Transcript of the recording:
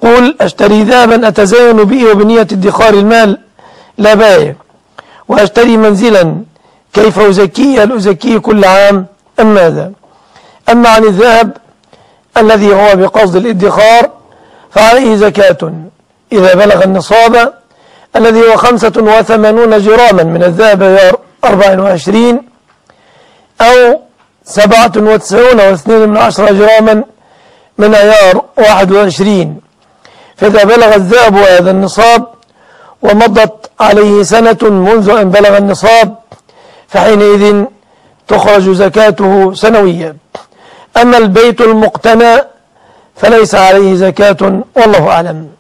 يقول: أشتري ذهبا أتزين به وبنية ادخار المال لا بايع، وأشتري منزلا كيف أزكيه؟ هل أزكيه كل عام أم ماذا؟ أما عن الذهب الذي هو بقصد الادخار فعليه زكاة إذا بلغ النصاب الذي هو 85 جراما من الذهب عيار 24 أو 97.2 جراما من عيار 21. فإذا بلغ الذهب هذا النصاب ومضت عليه سنة منذ أن بلغ النصاب فحينئذ تخرج زكاته سنويا. أما البيت المقتنى فليس عليه زكاة، والله أعلم.